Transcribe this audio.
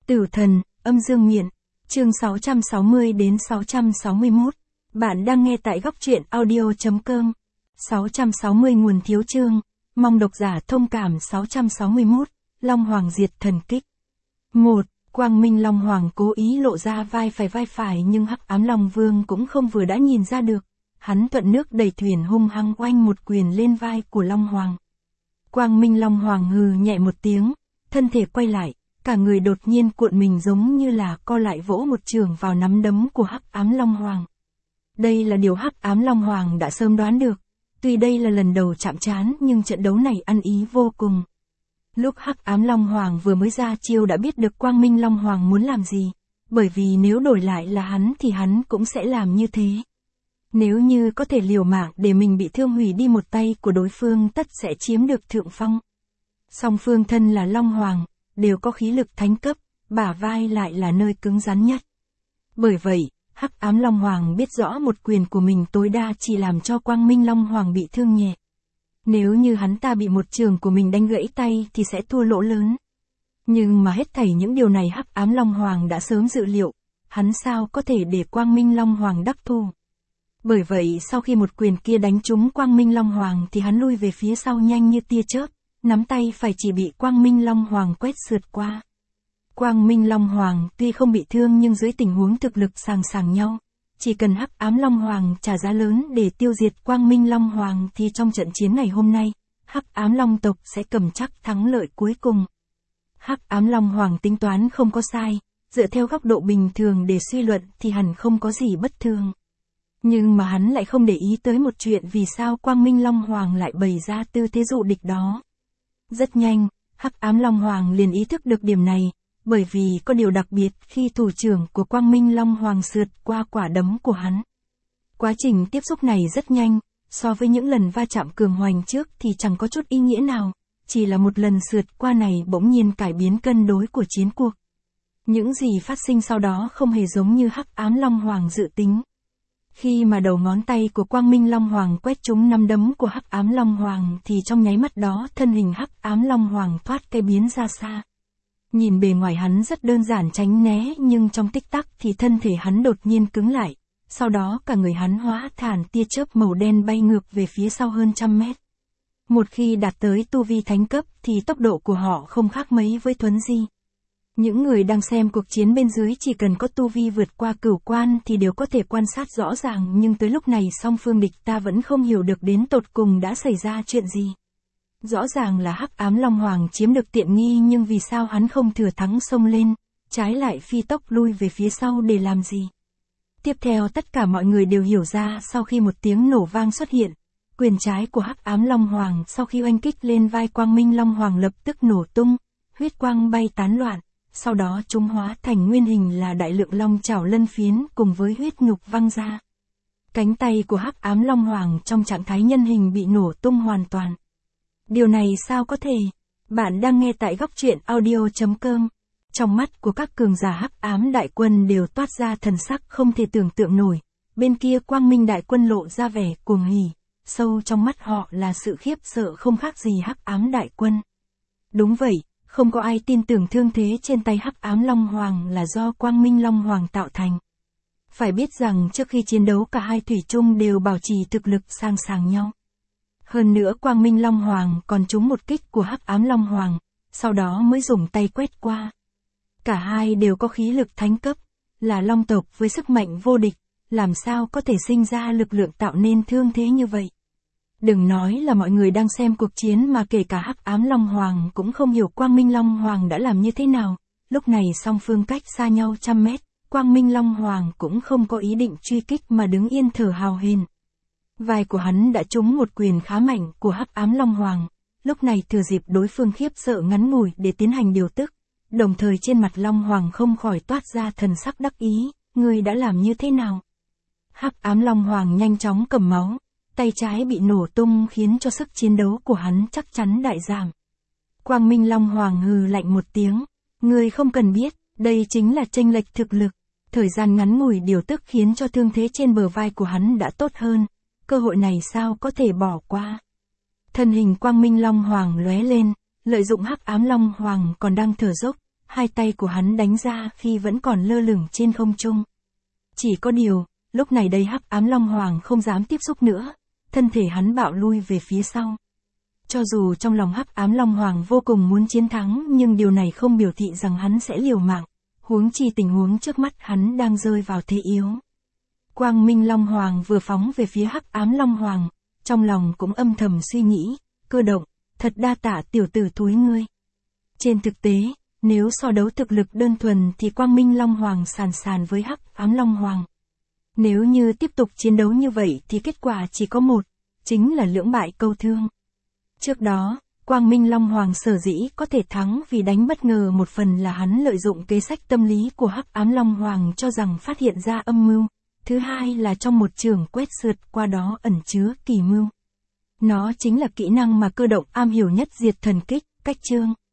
Tử thần, âm dương miện, chương 660 đến 661. Bạn đang nghe tại góc truyện audio.com. 660 nguồn thiếu chương. Mong độc giả thông cảm. 661. Long Hoàng diệt thần kích. 1. Quang Minh Long Hoàng cố ý lộ ra vai phải nhưng Hắc Ám Long Vương cũng không vừa đã nhìn ra được. Hắn thuận nước đẩy thuyền hung hăng oanh một quyền lên vai của Long Hoàng. Quang Minh Long Hoàng hừ nhẹ một tiếng, thân thể quay lại, cả người đột nhiên cuộn mình giống như là co lại vỗ một trường vào nắm đấm của Hắc Ám Long Hoàng. Đây là điều Hắc Ám Long Hoàng đã sớm đoán được, tuy đây là lần đầu chạm trán nhưng trận đấu này ăn ý vô cùng. Lúc Hắc Ám Long Hoàng vừa mới ra chiêu đã biết được Quang Minh Long Hoàng muốn làm gì, bởi vì nếu đổi lại là hắn thì hắn cũng sẽ làm như thế. Nếu như có thể liều mạng để mình bị thương hủy đi một tay của đối phương tất sẽ chiếm được thượng phong. Song phương thân là Long Hoàng, đều có khí lực thánh cấp, bả vai lại là nơi cứng rắn nhất. Bởi vậy, Hắc Ám Long Hoàng biết rõ một quyền của mình tối đa chỉ làm cho Quang Minh Long Hoàng bị thương nhẹ. Nếu như hắn ta bị một trường của mình đánh gãy tay thì sẽ thua lỗ lớn. Nhưng mà hết thảy những điều này Hắc Ám Long Hoàng đã sớm dự liệu, hắn sao có thể để Quang Minh Long Hoàng đắc thù. Bởi vậy sau khi một quyền kia đánh trúng Quang Minh Long Hoàng thì hắn lui về phía sau nhanh như tia chớp, nắm tay phải chỉ bị Quang Minh Long Hoàng quét sượt qua. Quang Minh Long Hoàng tuy không bị thương nhưng dưới tình huống thực lực sàng nhau, chỉ cần Hắc Ám Long Hoàng trả giá lớn để tiêu diệt Quang Minh Long Hoàng thì trong trận chiến ngày hôm nay, Hắc Ám Long tộc sẽ cầm chắc thắng lợi cuối cùng. Hắc Ám Long Hoàng tính toán không có sai, dựa theo góc độ bình thường để suy luận thì hẳn không có gì bất thường. Nhưng mà hắn lại không để ý tới một chuyện vì sao Quang Minh Long Hoàng lại bày ra tư thế dụ địch đó. Rất nhanh, Hắc Ám Long Hoàng liền ý thức được điểm này, bởi vì có điều đặc biệt khi thủ trưởng của Quang Minh Long Hoàng sượt qua quả đấm của hắn. Quá trình tiếp xúc này rất nhanh, so với những lần va chạm cường hoành trước thì chẳng có chút ý nghĩa nào, chỉ là một lần sượt qua này bỗng nhiên cải biến cân đối của chiến cuộc. Những gì phát sinh sau đó không hề giống như Hắc Ám Long Hoàng dự tính. Khi mà đầu ngón tay của Quang Minh Long Hoàng quét trúng nắm đấm của Hắc Ám Long Hoàng thì trong nháy mắt đó thân hình Hắc Ám Long Hoàng thoát cái biến ra xa. Nhìn bề ngoài hắn rất đơn giản tránh né nhưng trong tích tắc thì thân thể hắn đột nhiên cứng lại, sau đó cả người hắn hóa thành tia chớp màu đen bay ngược về phía sau hơn 100 mét. Một khi đạt tới tu vi thánh cấp thì tốc độ của họ không khác mấy với Thuấn Di. Những người đang xem cuộc chiến bên dưới chỉ cần có tu vi vượt qua cửu quan thì đều có thể quan sát rõ ràng nhưng tới lúc này song phương địch ta vẫn không hiểu được đến tột cùng đã xảy ra chuyện gì. Rõ ràng là Hắc Ám Long Hoàng chiếm được tiện nghi nhưng vì sao hắn không thừa thắng xông lên, trái lại phi tốc lui về phía sau để làm gì. Tiếp theo tất cả mọi người đều hiểu ra sau khi một tiếng nổ vang xuất hiện, quyền trái của Hắc Ám Long Hoàng sau khi oanh kích lên vai Quang Minh Long Hoàng lập tức nổ tung, huyết quang bay tán loạn. Sau đó chúng hóa thành nguyên hình là đại lượng long chảo lân phiến cùng với huyết nhục văng ra. Cánh tay của Hắc Ám Long Hoàng trong trạng thái nhân hình bị nổ tung hoàn toàn. Điều này sao có thể? Bạn đang nghe tại góc truyện audio.com. Trong mắt của các cường giả Hắc Ám đại quân đều toát ra thần sắc không thể tưởng tượng nổi. Bên kia Quang Minh đại quân lộ ra vẻ cuồng hỉ, sâu trong mắt họ là sự khiếp sợ không khác gì Hắc Ám đại quân. Đúng vậy. Không có ai tin tưởng thương thế trên tay Hắc Ám Long Hoàng là do Quang Minh Long Hoàng tạo thành. Phải biết rằng trước khi chiến đấu cả hai thủy chung đều bảo trì thực lực sàng nhau. Hơn nữa Quang Minh Long Hoàng còn trúng một kích của Hắc Ám Long Hoàng, sau đó mới dùng tay quét qua. Cả hai đều có khí lực thánh cấp, là long tộc với sức mạnh vô địch, làm sao có thể sinh ra lực lượng tạo nên thương thế như vậy. Đừng nói là mọi người đang xem cuộc chiến mà kể cả Hắc Ám Long Hoàng cũng không hiểu Quang Minh Long Hoàng đã làm như thế nào. Lúc này song phương cách xa nhau 100 mét, Quang Minh Long Hoàng cũng không có ý định truy kích mà đứng yên thở hào hển. Vai của hắn đã trúng một quyền khá mạnh của Hắc Ám Long Hoàng, lúc này thừa dịp đối phương khiếp sợ ngắn ngủi để tiến hành điều tức, đồng thời trên mặt Long Hoàng không khỏi toát ra thần sắc đắc ý, ngươi đã làm như thế nào? Hắc Ám Long Hoàng nhanh chóng cầm máu. Tay trái bị nổ tung khiến cho sức chiến đấu của hắn chắc chắn đại giảm. Quang Minh Long Hoàng hừ lạnh một tiếng. Ngươi không cần biết, đây chính là chênh lệch thực lực. Thời gian ngắn ngủi điều tức khiến cho thương thế trên bờ vai của hắn đã tốt hơn. Cơ hội này sao có thể bỏ qua. Thân hình Quang Minh Long Hoàng lóe lên, lợi dụng Hắc Ám Long Hoàng còn đang thở dốc, hai tay của hắn đánh ra khi vẫn còn lơ lửng trên không trung. Chỉ có điều, lúc này đây Hắc Ám Long Hoàng không dám tiếp xúc nữa, thân thể hắn bạo lui về phía sau. Cho dù trong lòng Hắc Ám Long Hoàng vô cùng muốn chiến thắng, nhưng điều này không biểu thị rằng hắn sẽ liều mạng, huống chi tình huống trước mắt hắn đang rơi vào thế yếu. Quang Minh Long Hoàng vừa phóng về phía Hắc Ám Long Hoàng, trong lòng cũng âm thầm suy nghĩ, Cơ Động, thật đa tạ tiểu tử thúi ngươi. Trên thực tế, nếu so đấu thực lực đơn thuần thì Quang Minh Long Hoàng sàn sàn với Hắc Ám Long Hoàng. Nếu như tiếp tục chiến đấu như vậy thì kết quả chỉ có một, chính là lưỡng bại câu thương. Trước đó, Quang Minh Long Hoàng sở dĩ có thể thắng vì đánh bất ngờ một phần là hắn lợi dụng kế sách tâm lý của Hắc Ám Long Hoàng cho rằng phát hiện ra âm mưu, thứ hai là trong một trường quét sượt qua đó ẩn chứa kỳ mưu. Nó chính là kỹ năng mà Cơ Động am hiểu nhất, Diệt Thần Kích, cách chương.